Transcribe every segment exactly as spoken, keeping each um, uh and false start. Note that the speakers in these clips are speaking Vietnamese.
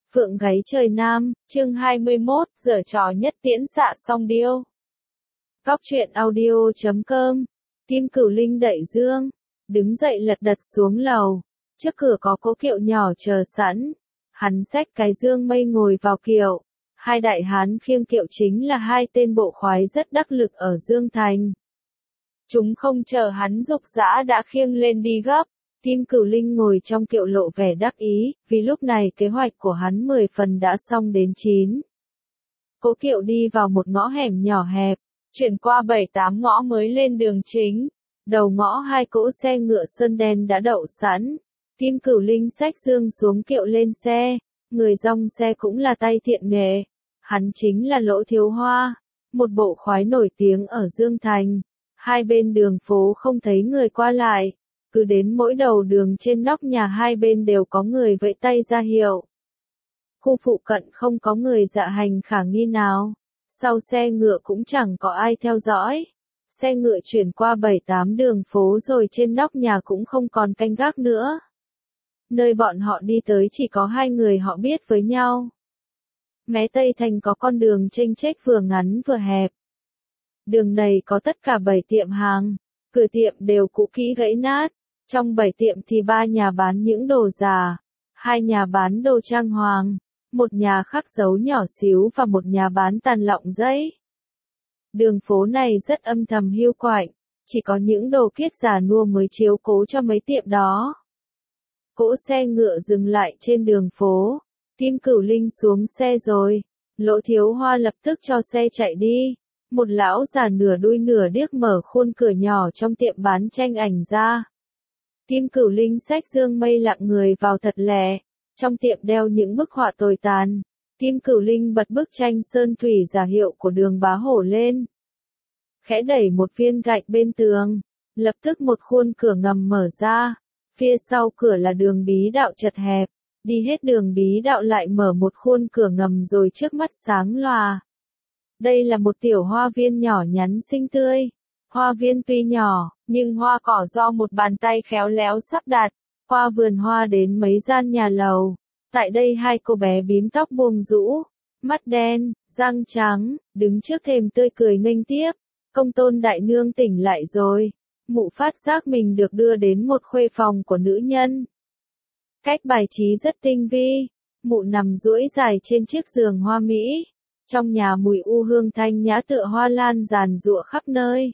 Phượng gáy trời Nam, chương hai mươi mốt, giở trò nhất tiễn xạ song điêu. Góc truyện audio chấm com, Kim Cửu Linh đẩy Dương, đứng dậy lật đật xuống lầu, trước cửa có cỗ kiệu nhỏ chờ sẵn, hắn xách cái dương mây ngồi vào kiệu, hai đại hán khiêng kiệu chính là hai tên bộ khoái rất đắc lực ở Dương Thành. Chúng không chờ hắn dục dã đã khiêng lên đi gấp. Kim Cửu Linh ngồi trong kiệu lộ vẻ đắc ý, vì lúc này kế hoạch của hắn mười phần đã xong đến chín. Cỗ kiệu đi vào một ngõ hẻm nhỏ hẹp, chuyển qua bảy tám ngõ mới lên đường chính. Đầu ngõ hai cỗ xe ngựa sơn đen đã đậu sẵn. Kim Cửu Linh xách dương xuống kiệu lên xe, người dong xe cũng là tay thiện nghệ. Hắn chính là Lỗ Thiếu Hoa, một bộ khoái nổi tiếng ở Dương Thành. Hai bên đường phố không thấy người qua lại. Cứ đến mỗi đầu đường trên nóc nhà hai bên đều có người vẫy tay ra hiệu. Khu phụ cận không có người dạ hành khả nghi nào. Sau xe ngựa cũng chẳng có ai theo dõi. Xe ngựa chuyển qua bảy tám đường phố rồi trên nóc nhà cũng không còn canh gác nữa. Nơi bọn họ đi tới chỉ có hai người họ biết với nhau. Mé Tây Thành có con đường chênh chếch vừa ngắn vừa hẹp. Đường này có tất cả bảy tiệm hàng, cửa tiệm đều cũ kỹ gãy nát. Trong bảy tiệm thì ba nhà bán những đồ già, hai nhà bán đồ trang hoàng, một nhà khắc dấu nhỏ xíu và một nhà bán tàn lọng giấy. Đường phố này rất âm thầm hiu quạnh, chỉ có những đồ kiết già nua mới chiếu cố cho mấy tiệm đó. Cỗ xe ngựa dừng lại trên đường phố, Kim Cửu Linh xuống xe rồi, Lỗ Thiếu Hoa lập tức cho xe chạy đi. Một lão già nửa đuôi nửa điếc mở khuôn cửa nhỏ trong tiệm bán tranh ảnh ra. Kim Cửu Linh xách dương mây lặng người vào thật lẹ, trong tiệm đeo những bức họa tồi tàn. Kim Cửu Linh bật bức tranh sơn thủy giả hiệu của Đường Bá Hổ lên. Khẽ đẩy một viên gạch bên tường, lập tức một khuôn cửa ngầm mở ra, phía sau cửa là đường bí đạo chật hẹp, đi hết đường bí đạo lại mở một khuôn cửa ngầm rồi trước mắt sáng lòa. Đây là một tiểu hoa viên nhỏ nhắn xinh tươi. Hoa viên tuy nhỏ, nhưng hoa cỏ do một bàn tay khéo léo sắp đặt, qua vườn hoa đến mấy gian nhà lầu. Tại đây hai cô bé bím tóc buông rũ, mắt đen, răng trắng, đứng trước thềm tươi cười nghênh tiếp. Công tôn đại nương tỉnh lại rồi. Mụ phát giác mình được đưa đến một khuê phòng của nữ nhân. Cách bài trí rất tinh vi, mụ nằm duỗi dài trên chiếc giường hoa mỹ. Trong nhà mùi u hương thanh nhã tựa hoa lan giàn giụa khắp nơi.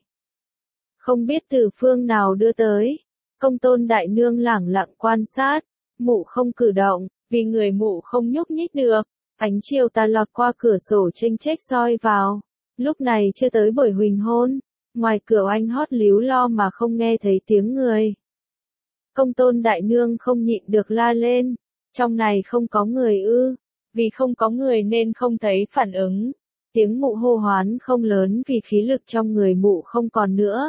Không biết từ phương nào đưa tới, công tôn đại nương lẳng lặng quan sát, mụ không cử động, vì người mụ không nhúc nhích được, ánh chiều tà lọt qua cửa sổ chênh chếch soi vào, lúc này chưa tới buổi huỳnh hôn, ngoài cửa oanh hót líu lo mà không nghe thấy tiếng người. Công tôn đại nương không nhịn được la lên, trong này không có người ư, vì không có người nên không thấy phản ứng, tiếng mụ hô hoán không lớn vì khí lực trong người mụ không còn nữa.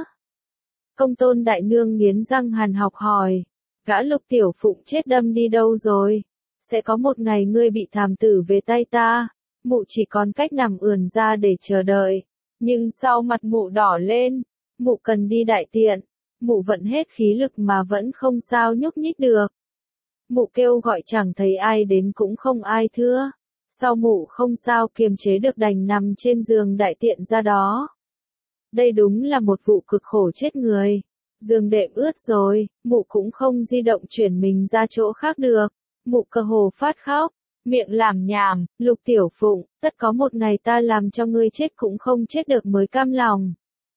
Công tôn đại nương nghiến răng hàn học hỏi, gã Lục Tiểu Phụng chết đâm đi đâu rồi? Sẽ có một ngày ngươi bị thảm tử về tay ta. Mụ chỉ còn cách nằm ườn ra để chờ đợi, nhưng sau mặt mụ đỏ lên, mụ cần đi đại tiện, mụ vận hết khí lực mà vẫn không sao nhúc nhích được. Mụ kêu gọi chẳng thấy ai đến cũng không ai thưa, sau mụ không sao kiềm chế được đành nằm trên giường đại tiện ra đó. Đây đúng là một vụ cực khổ chết người. Giường đệm ướt rồi, mụ cũng không di động chuyển mình ra chỗ khác được. Mụ cơ hồ phát khóc, miệng làm nhảm, Lục Tiểu Phụng, tất có một ngày ta làm cho ngươi chết cũng không chết được mới cam lòng.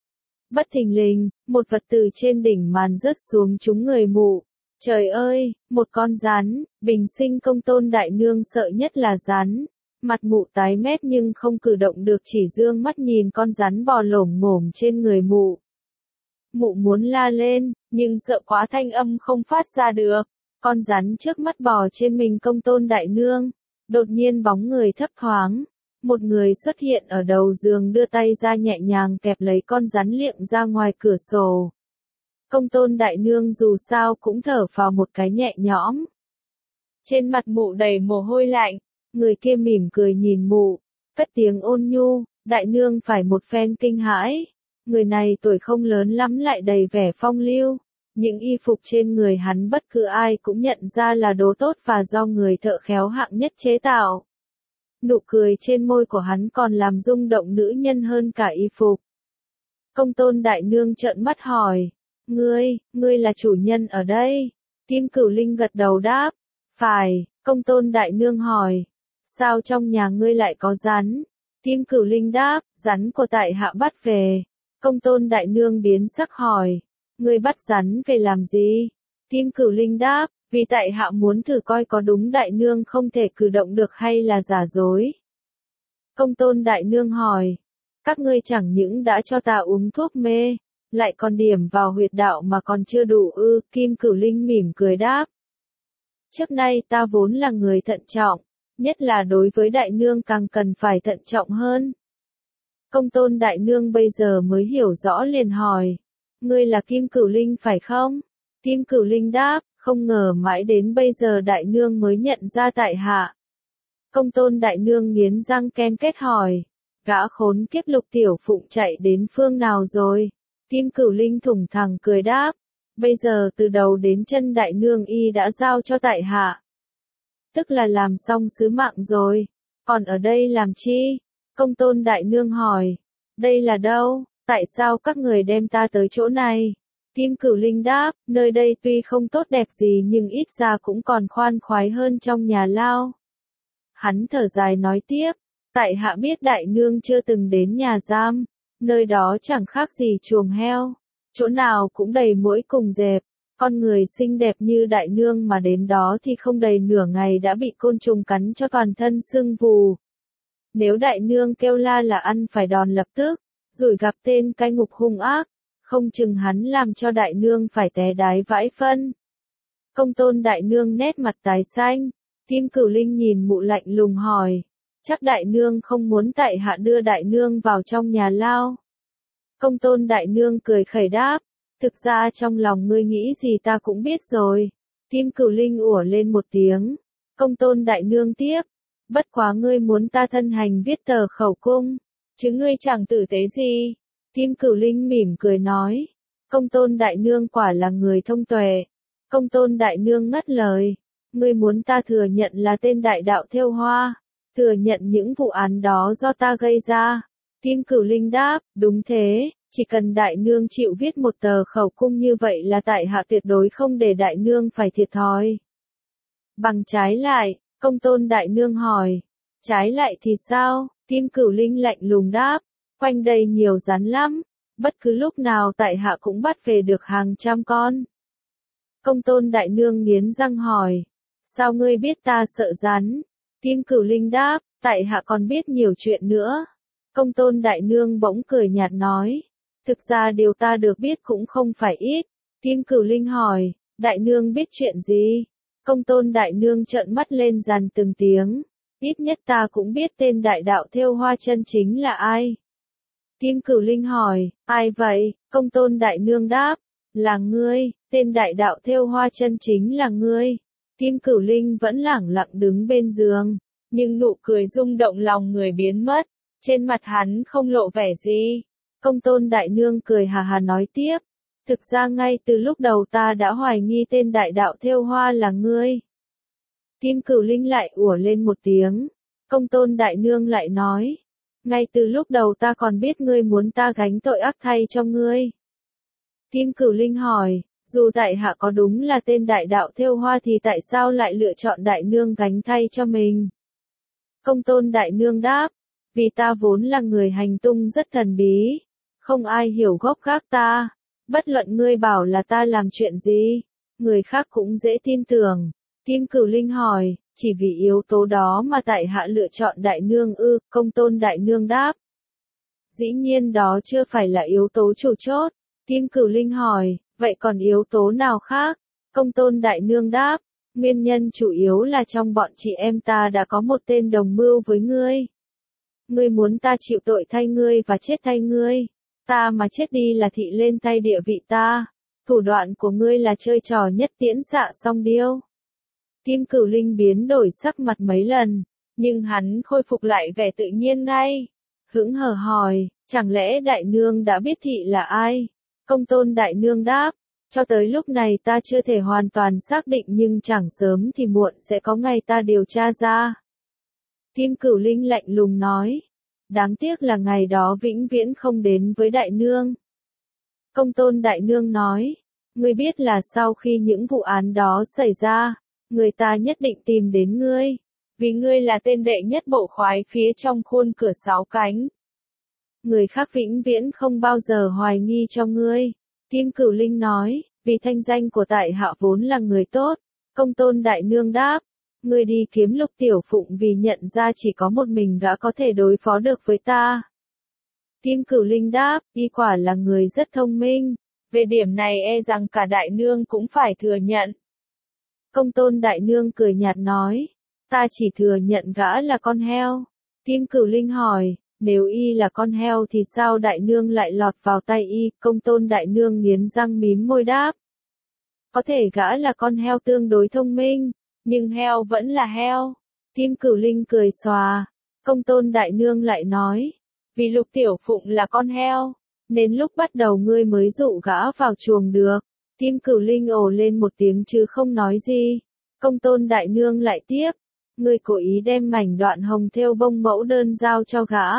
Bất thình lình, một vật từ trên đỉnh màn rớt xuống trúng người mụ. Trời ơi, một con rắn, bình sinh công tôn đại nương sợ nhất là rắn. Mặt mụ tái mét nhưng không cử động được, chỉ dương mắt nhìn con rắn bò lổm ngổm trên người mụ. Mụ muốn la lên, nhưng sợ quá thanh âm không phát ra được. Con rắn trước mắt bò trên mình công tôn đại nương. Đột nhiên bóng người thấp thoáng. Một người xuất hiện ở đầu giường đưa tay ra nhẹ nhàng kẹp lấy con rắn liệng ra ngoài cửa sổ. Công tôn đại nương dù sao cũng thở phào một cái nhẹ nhõm. Trên mặt mụ đầy mồ hôi lạnh. Người kia mỉm cười nhìn mụ, cất tiếng ôn nhu, đại nương phải một phen kinh hãi. Người này tuổi không lớn lắm lại đầy vẻ phong lưu, Những y phục trên người hắn bất cứ ai cũng nhận ra là đồ tốt và do người thợ khéo hạng nhất chế tạo. Nụ cười trên môi của hắn còn làm rung động nữ nhân hơn cả y phục. Công tôn đại nương trợn mắt hỏi. Ngươi, ngươi là chủ nhân ở đây. Kim Cửu Linh gật đầu đáp. Phải, công tôn đại nương hỏi. Sao trong nhà ngươi lại có rắn? Kim Cửu Linh đáp, rắn của tại hạ bắt về. Công tôn đại nương biến sắc hỏi. Ngươi bắt rắn về làm gì? Kim Cửu Linh đáp, vì tại hạ muốn thử coi có đúng đại nương không thể cử động được hay là giả dối. Công tôn đại nương hỏi. Các ngươi chẳng những đã cho ta uống thuốc mê, lại còn điểm vào huyệt đạo mà còn chưa đủ ư? Kim Cửu Linh mỉm cười đáp. Trước nay ta vốn là người thận trọng, nhất là đối với đại nương càng cần phải thận trọng hơn. Công tôn đại nương bây giờ mới hiểu rõ liền hỏi. Ngươi là Kim Cửu Linh phải không? Kim Cửu Linh đáp, không ngờ mãi đến bây giờ đại nương mới nhận ra tại hạ. Công tôn đại nương nghiến răng ken kết hỏi. Gã khốn kiếp Lục Tiểu Phụng chạy đến phương nào rồi? Kim Cửu Linh thủng thẳng cười đáp. Bây giờ từ đầu đến chân đại nương y đã giao cho tại hạ. Tức là làm xong sứ mạng rồi. Còn ở đây làm chi? Công tôn đại nương hỏi. Đây là đâu? Tại sao các người đem ta tới chỗ này? Kim Cửu Linh đáp, nơi đây tuy không tốt đẹp gì nhưng ít ra cũng còn khoan khoái hơn trong nhà lao. Hắn thở dài nói tiếp, tại hạ biết đại nương chưa từng đến nhà giam, nơi đó chẳng khác gì chuồng heo, chỗ nào cũng đầy muỗi cùng dẹp, con người xinh đẹp như đại nương mà đến đó thì không đầy nửa ngày đã bị côn trùng cắn cho toàn thân sưng vù. Nếu đại nương kêu la là ăn phải đòn lập tức, rồi gặp tên cai ngục hung ác, không chừng hắn làm cho đại nương phải té đái vãi phân. Công tôn đại nương nét mặt tái xanh, Kim Cửu Linh nhìn mụ lạnh lùng hỏi, chắc đại nương không muốn tại hạ đưa đại nương vào trong nhà lao. Công tôn đại nương cười khẩy đáp, thực ra trong lòng ngươi nghĩ gì ta cũng biết rồi. Kim Cửu Linh ủa lên một tiếng, công tôn đại nương tiếp, bất quá ngươi muốn ta thân hành viết tờ khẩu cung, chứ ngươi chẳng tử tế gì. Kim Cửu Linh mỉm cười nói, công tôn đại nương quả là người thông tuệ. Công tôn đại nương ngắt lời, ngươi muốn ta thừa nhận là tên đại đạo thêu hoa, thừa nhận những vụ án đó do ta gây ra. Kim Cửu Linh đáp, đúng thế, chỉ cần đại nương chịu viết một tờ khẩu cung như vậy là tại hạ tuyệt đối không để đại nương phải thiệt thòi. Bằng trái lại, công tôn đại nương hỏi, trái lại thì sao? Kim Cửu Linh lạnh lùng đáp, quanh đây nhiều rắn lắm, bất cứ lúc nào tại hạ cũng bắt về được hàng trăm con. Công tôn đại nương nghiến răng hỏi, sao ngươi biết ta sợ rắn? Kim Cửu Linh đáp, tại hạ còn biết nhiều chuyện nữa. Công tôn đại nương bỗng cười nhạt nói, thực ra điều ta được biết cũng không phải ít. Kim Cửu Linh hỏi, đại nương biết chuyện gì? Công tôn đại nương trợn mắt lên dằn từng tiếng, ít nhất ta cũng biết tên đại đạo thêu hoa chân chính là ai. Kim Cửu Linh hỏi, ai vậy? Công tôn đại nương đáp, là ngươi, tên đại đạo thêu hoa chân chính là ngươi. Kim Cửu Linh vẫn lẳng lặng đứng bên giường, nhưng nụ cười rung động lòng người biến mất, trên mặt hắn không lộ vẻ gì. Công tôn đại nương cười hà hà nói tiếp, thực ra ngay từ lúc đầu ta đã hoài nghi tên đại đạo thêu hoa là ngươi. Kim Cửu Linh lại ủa lên một tiếng, công tôn đại nương lại nói, ngay từ lúc đầu ta còn biết ngươi muốn ta gánh tội ác thay cho ngươi. Kim Cửu Linh hỏi, dù tại hạ có đúng là tên đại đạo thêu hoa thì tại sao lại lựa chọn đại nương gánh thay cho mình? Công tôn đại nương đáp, vì ta vốn là người hành tung rất thần bí, không ai hiểu gốc gác ta, bất luận ngươi bảo là ta làm chuyện gì, người khác cũng dễ tin tưởng. Kim Cửu Linh hỏi, chỉ vì yếu tố đó mà tại hạ lựa chọn đại nương ư? Công tôn đại nương đáp, dĩ nhiên đó chưa phải là yếu tố chủ chốt. Kim Cửu Linh hỏi, vậy còn yếu tố nào khác? Công tôn đại nương đáp, nguyên nhân chủ yếu là trong bọn chị em ta đã có một tên đồng mưu với ngươi. Ngươi muốn ta chịu tội thay ngươi và chết thay ngươi. Ta mà chết đi là thị lên tay địa vị ta. Thủ đoạn của ngươi là chơi trò nhất tiễn xạ song điêu. Kim Cửu Linh biến đổi sắc mặt mấy lần, nhưng hắn khôi phục lại vẻ tự nhiên ngay. Hững hờ hỏi, chẳng lẽ đại nương đã biết thị là ai? Công tôn đại nương đáp, Cho tới lúc này ta chưa thể hoàn toàn xác định nhưng chẳng sớm thì muộn sẽ có ngày ta điều tra ra. Kim Cửu Linh lạnh lùng nói. Đáng tiếc là ngày đó vĩnh viễn không đến với đại nương. Công tôn đại nương nói. Ngươi biết là sau khi những vụ án đó xảy ra, người ta nhất định tìm đến ngươi. Vì ngươi là tên đệ nhất bộ khoái phía trong khuôn cửa sáu cánh. Người khác vĩnh viễn không bao giờ hoài nghi cho ngươi. Kim Cửu Linh nói, vì thanh danh của tại hạ vốn là người tốt. Công tôn đại nương đáp, ngươi đi kiếm Lục Tiểu Phụng vì nhận ra chỉ có một mình gã có thể đối phó được với ta. Kim Cửu Linh đáp, y quả là người rất thông minh. Về điểm này e rằng cả đại nương cũng phải thừa nhận. Công tôn đại nương cười nhạt nói, ta chỉ thừa nhận gã là con heo. Kim Cửu Linh hỏi, nếu y là con heo thì sao đại nương lại lọt vào tay y? Công tôn đại nương nghiến răng mím môi đáp. Có thể gã là con heo tương đối thông minh, nhưng heo vẫn là heo. Kim Cửu Linh cười xòa. Công tôn đại nương lại nói, vì Lục Tiểu Phụng là con heo, nên lúc bắt đầu ngươi mới dụ gã vào chuồng được. Kim Cửu Linh ồ lên một tiếng chứ không nói gì. Công tôn đại nương lại tiếp, ngươi cố ý đem mảnh đoạn hồng thêu bông mẫu đơn giao cho gã.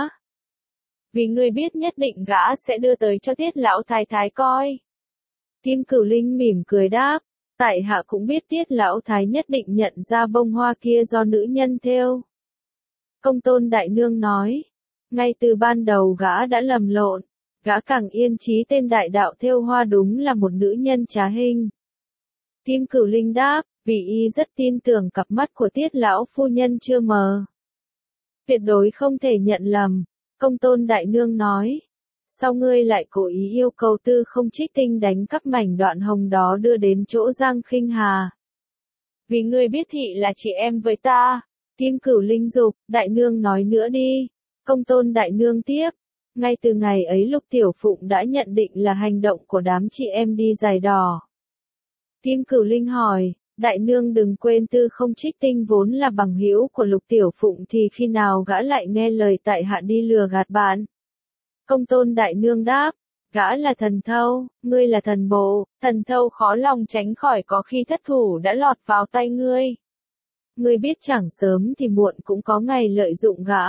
Vì ngươi biết nhất định gã sẽ đưa tới cho Tiết lão thái thái coi. Kim Cửu Linh mỉm cười đáp, tại hạ cũng biết Tiết lão thái nhất định nhận ra bông hoa kia do nữ nhân thêu. Công tôn đại nương nói, ngay từ ban đầu gã đã lầm lộn, gã càng yên chí tên đại đạo thêu hoa đúng là một nữ nhân trá hình. Kim Cửu Linh đáp, vì y rất tin tưởng cặp mắt của Tiết lão phu nhân chưa mờ. Tuyệt đối không thể nhận lầm. Công tôn đại nương nói, sao ngươi lại cố ý yêu cầu Tư Không Trích Tinh đánh cắp mảnh đoạn hồng đó đưa đến chỗ Giang Khinh Hà? Vì ngươi biết thị là chị em với ta. Kim Cửu Linh dục, đại nương nói nữa đi. Công tôn đại nương tiếp, ngay từ ngày ấy Lục Tiểu Phụng đã nhận định là hành động của đám chị em đi giày đò. Kim Cửu Linh hỏi, đại nương đừng quên Tư Không Trích Tinh vốn là bằng hữu của Lục Tiểu Phụng thì khi nào gã lại nghe lời tại hạ đi lừa gạt bạn? Công tôn đại nương đáp, gã là thần thâu, ngươi là thần bộ, thần thâu khó lòng tránh khỏi có khi thất thủ đã lọt vào tay ngươi. Ngươi biết chẳng sớm thì muộn cũng có ngày lợi dụng gã.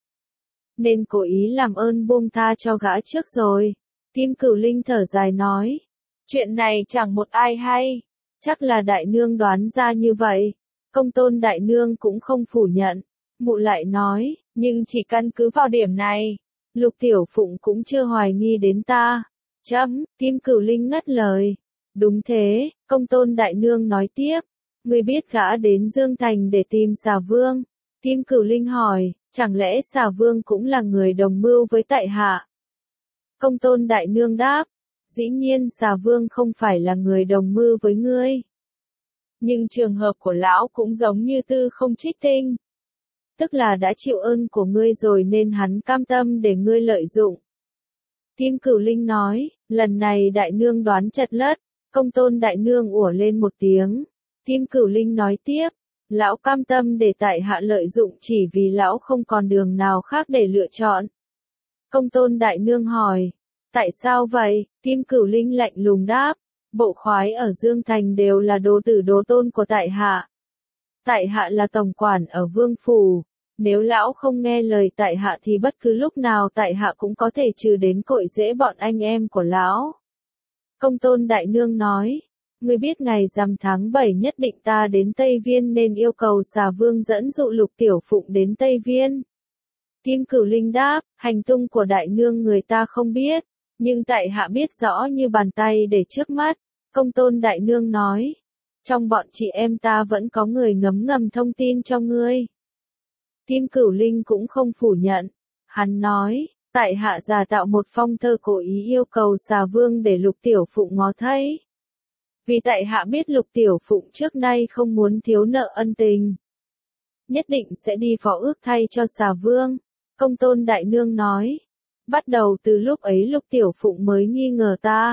Nên cố ý làm ơn buông tha cho gã trước rồi. Kim Cửu Linh thở dài nói, chuyện này chẳng một ai hay. Chắc là đại nương đoán ra như vậy. Công tôn đại nương cũng không phủ nhận. Mụ lại nói, nhưng chỉ căn cứ vào điểm này, Lục Tiểu Phụng cũng chưa hoài nghi đến ta. Chấm, Kim Cửu Linh ngắt lời. Đúng thế, công tôn đại nương nói tiếp. Ngươi biết gã đến Dương Thành để tìm Xà Vương. Kim Cửu Linh hỏi, chẳng lẽ Xà Vương cũng là người đồng mưu với tại hạ? Công tôn đại nương đáp, dĩ nhiên Xà Vương không phải là người đồng mưu với ngươi. Nhưng trường hợp của lão cũng giống như Tư Không Trích Tinh. Tức là đã chịu ơn của ngươi rồi nên hắn cam tâm để ngươi lợi dụng. Kim Cửu Linh nói, lần này đại nương đoán chật lất. Công tôn đại nương ủa lên một tiếng. Kim Cửu Linh nói tiếp, lão cam tâm để tại hạ lợi dụng chỉ vì lão không còn đường nào khác để lựa chọn. Công tôn đại nương hỏi, tại sao vậy? Kim Cửu Linh lạnh lùng đáp, bộ khoái ở Dương Thành đều là đồ tử đồ tôn của tại hạ. Tại hạ là tổng quản ở Vương Phủ, nếu lão không nghe lời tại hạ thì bất cứ lúc nào tại hạ cũng có thể trừ đến cội rễ bọn anh em của lão. Công tôn đại nương nói, ngươi biết ngày rằm tháng bảy nhất định ta đến Tây Viên nên yêu cầu Xà Vương dẫn dụ Lục Tiểu Phụng đến Tây Viên. Kim Cửu Linh đáp, hành tung của đại nương người ta không biết, nhưng tại hạ biết rõ như bàn tay để trước mắt. Công tôn đại nương nói, trong bọn chị em ta vẫn có người ngấm ngầm thông tin cho ngươi. Kim Cửu Linh cũng không phủ nhận. Hắn nói, tại hạ giả tạo một phong thơ cố ý yêu cầu Xà Vương để Lục Tiểu Phụng ngó thấy. Vì tại hạ biết Lục Tiểu Phụng trước nay không muốn thiếu nợ ân tình. Nhất định sẽ đi phó ước thay cho Xà Vương. Công tôn đại nương nói, bắt đầu từ lúc ấy Lục Tiểu Phụng mới nghi ngờ ta.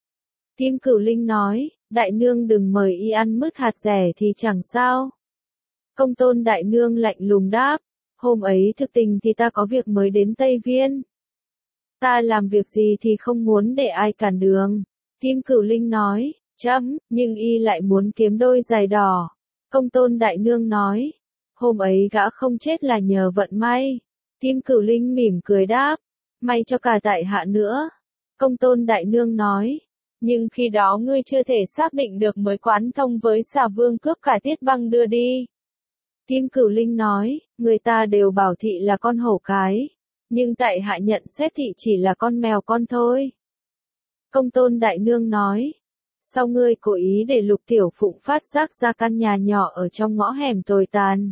Kim Cửu Linh nói, đại nương đừng mời y ăn mứt hạt rẻ thì chẳng sao. Công tôn đại nương lạnh lùng đáp, hôm ấy thực tình thì ta có việc mới đến Tây Viên. Ta làm việc gì thì không muốn để ai cản đường. Kim Cửu Linh nói, chấm, nhưng y lại muốn kiếm đôi giày đỏ. Công tôn đại nương nói, hôm ấy gã không chết là nhờ vận may. Kim Cửu Linh mỉm cười đáp, may cho cả tại hạ nữa. Công tôn đại nương nói, nhưng khi đó ngươi chưa thể xác định được mới quán thông với xà vương cướp cả Tiết Băng đưa đi. Kim Cửu Linh nói, người ta đều bảo thị là con hổ cái, nhưng tại hạ nhận xét thị chỉ là con mèo con thôi. Công tôn đại nương nói, sao ngươi cố ý để Lục Tiểu Phụng phát giác ra căn nhà nhỏ ở trong ngõ hẻm tồi tàn?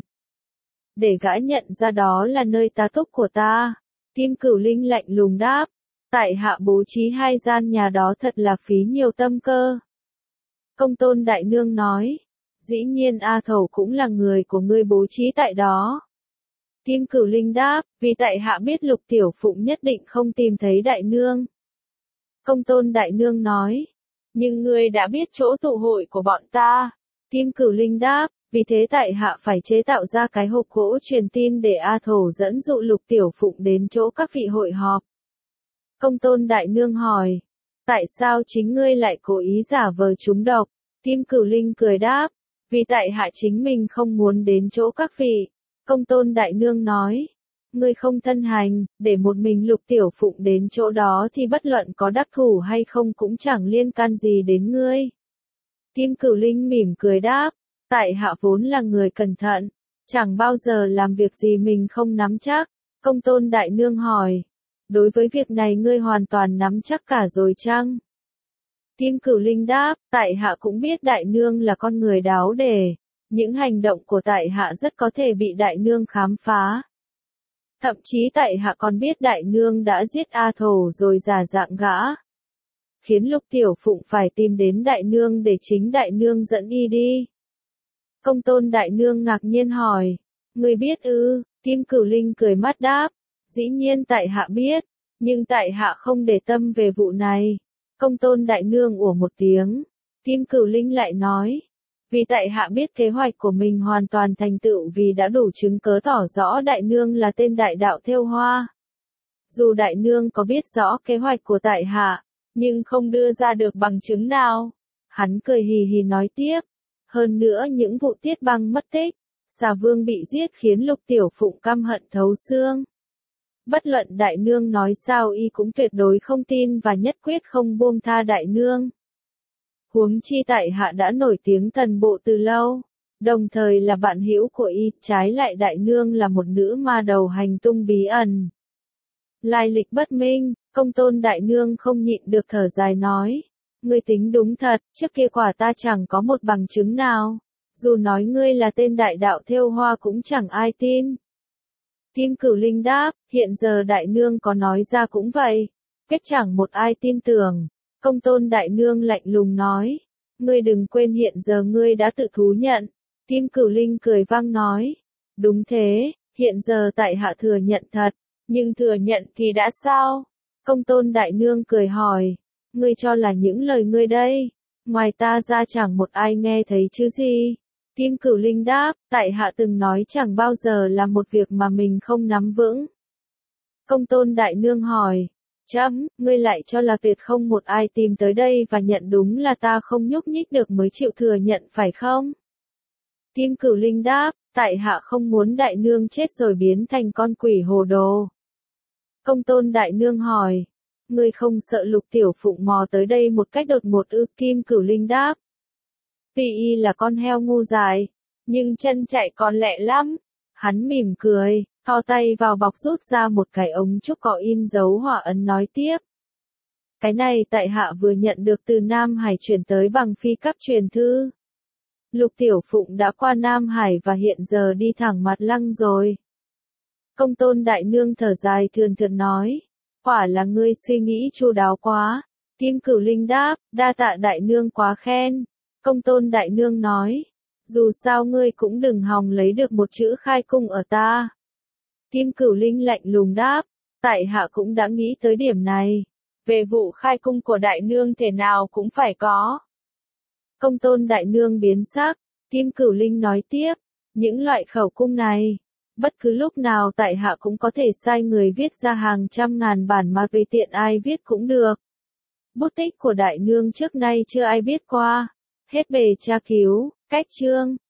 Để gã nhận ra đó là nơi tá túc của ta. Kim Cửu Linh lạnh lùng đáp, tại hạ bố trí hai gian nhà đó thật là phí nhiều tâm cơ. Công tôn đại nương nói, dĩ nhiên A Thầu cũng là người của ngươi bố trí tại đó. Kim Cửu Linh đáp, vì tại hạ biết Lục Tiểu Phụng nhất định không tìm thấy đại nương. Công tôn đại nương nói, nhưng ngươi đã biết chỗ tụ hội của bọn ta. Kim Cửu Linh đáp, vì thế tại hạ phải chế tạo ra cái hộp gỗ truyền tin để A Thổ dẫn dụ Lục Tiểu Phụng đến chỗ các vị hội họp. Công tôn đại nương hỏi, tại sao chính ngươi lại cố ý giả vờ trúng độc? Kim Cửu Linh cười đáp, vì tại hạ chính mình không muốn đến chỗ các vị. Công tôn đại nương nói, ngươi không thân hành, để một mình Lục Tiểu Phụng đến chỗ đó thì bất luận có đắc thủ hay không cũng chẳng liên can gì đến ngươi. Kim Cửu Linh mỉm cười đáp, tại hạ vốn là người cẩn thận, chẳng bao giờ làm việc gì mình không nắm chắc. Công tôn đại nương hỏi, đối với việc này ngươi hoàn toàn nắm chắc cả rồi chăng? Kim Cửu Linh đáp, tại hạ cũng biết đại nương là con người đáo để, những hành động của tại hạ rất có thể bị đại nương khám phá. Thậm chí tại hạ còn biết đại nương đã giết A Thổ rồi giả dạng gã, khiến Lục Tiểu Phụng phải tìm đến đại nương để chính đại nương dẫn y đi. Công tôn đại nương ngạc nhiên hỏi, ngươi biết ư? Kim Cửu Linh cười mắt đáp, dĩ nhiên tại hạ biết, nhưng tại hạ không để tâm về vụ này. Công tôn đại nương ủa một tiếng, Kim Cửu Linh lại nói, vì tại hạ biết kế hoạch của mình hoàn toàn thành tựu vì đã đủ chứng cớ tỏ rõ đại nương là tên đại đạo thêu hoa. Dù đại nương có biết rõ kế hoạch của tại hạ, nhưng không đưa ra được bằng chứng nào. Hắn cười hì hì nói tiếp, hơn nữa những vụ Tiết Băng mất tích, xà vương bị giết khiến Lục Tiểu Phụng căm hận thấu xương. Bất luận đại nương nói sao y cũng tuyệt đối không tin và nhất quyết không buông tha đại nương. Huống chi tại hạ đã nổi tiếng thần bộ từ lâu, đồng thời là bạn hữu của y, trái lại đại nương là một nữ ma đầu hành tung bí ẩn. Lai lịch bất minh, công tôn đại nương không nhịn được thở dài nói, ngươi tính đúng thật, trước kia quả ta chẳng có một bằng chứng nào, dù nói ngươi là tên đại đạo thêu hoa cũng chẳng ai tin. Kim Cửu Linh đáp, hiện giờ đại nương có nói ra cũng vậy, quyết chẳng một ai tin tưởng. Công tôn đại nương lạnh lùng nói, ngươi đừng quên hiện giờ ngươi đã tự thú nhận. Kim Cửu Linh cười vang nói, đúng thế, hiện giờ tại hạ thừa nhận thật, nhưng thừa nhận thì đã sao? Công tôn đại nương cười hỏi, ngươi cho là những lời ngươi đây, ngoài ta ra chẳng một ai nghe thấy chứ gì? Kim Cửu Linh đáp, tại hạ từng nói chẳng bao giờ là một việc mà mình không nắm vững. Công tôn đại nương hỏi, chấm, ngươi lại cho là tuyệt không một ai tìm tới đây và nhận đúng là ta không nhúc nhích được mới chịu thừa nhận phải không? Kim Cửu Linh đáp, tại hạ không muốn đại nương chết rồi biến thành con quỷ hồ đồ. Công tôn đại nương hỏi, ngươi không sợ Lục Tiểu Phụng mò tới đây một cách đột ngột ư? Kim Cửu Linh đáp, vì y là con heo ngu dại, nhưng chân chạy còn lẹ lắm. Hắn mỉm cười, thò tay vào bọc rút ra một cái ống trúc có in dấu hỏa ấn nói tiếp. Cái này tại hạ vừa nhận được từ Nam Hải chuyển tới bằng phi cấp truyền thư. Lục Tiểu Phụng đã qua Nam Hải và hiện giờ đi thẳng Mặt Lăng rồi. Công tôn đại nương thở dài thườn thượt nói, quả là ngươi suy nghĩ chu đáo quá. Kim Cửu Linh đáp, đa tạ đại nương quá khen. Công tôn đại nương nói, dù sao ngươi cũng đừng hòng lấy được một chữ khai cung ở ta. Kim Cửu Linh lạnh lùng đáp, tại hạ cũng đã nghĩ tới điểm này. Về vụ khai cung của đại nương thể nào cũng phải có. Công tôn đại nương biến sắc, Kim Cửu Linh nói tiếp, những loại khẩu cung này, bất cứ lúc nào tại hạ cũng có thể sai người viết ra hàng trăm ngàn bản mà tùy tiện ai viết cũng được. Bút tích của đại nương trước nay chưa ai biết qua. Hết bề tra cứu, cách chương.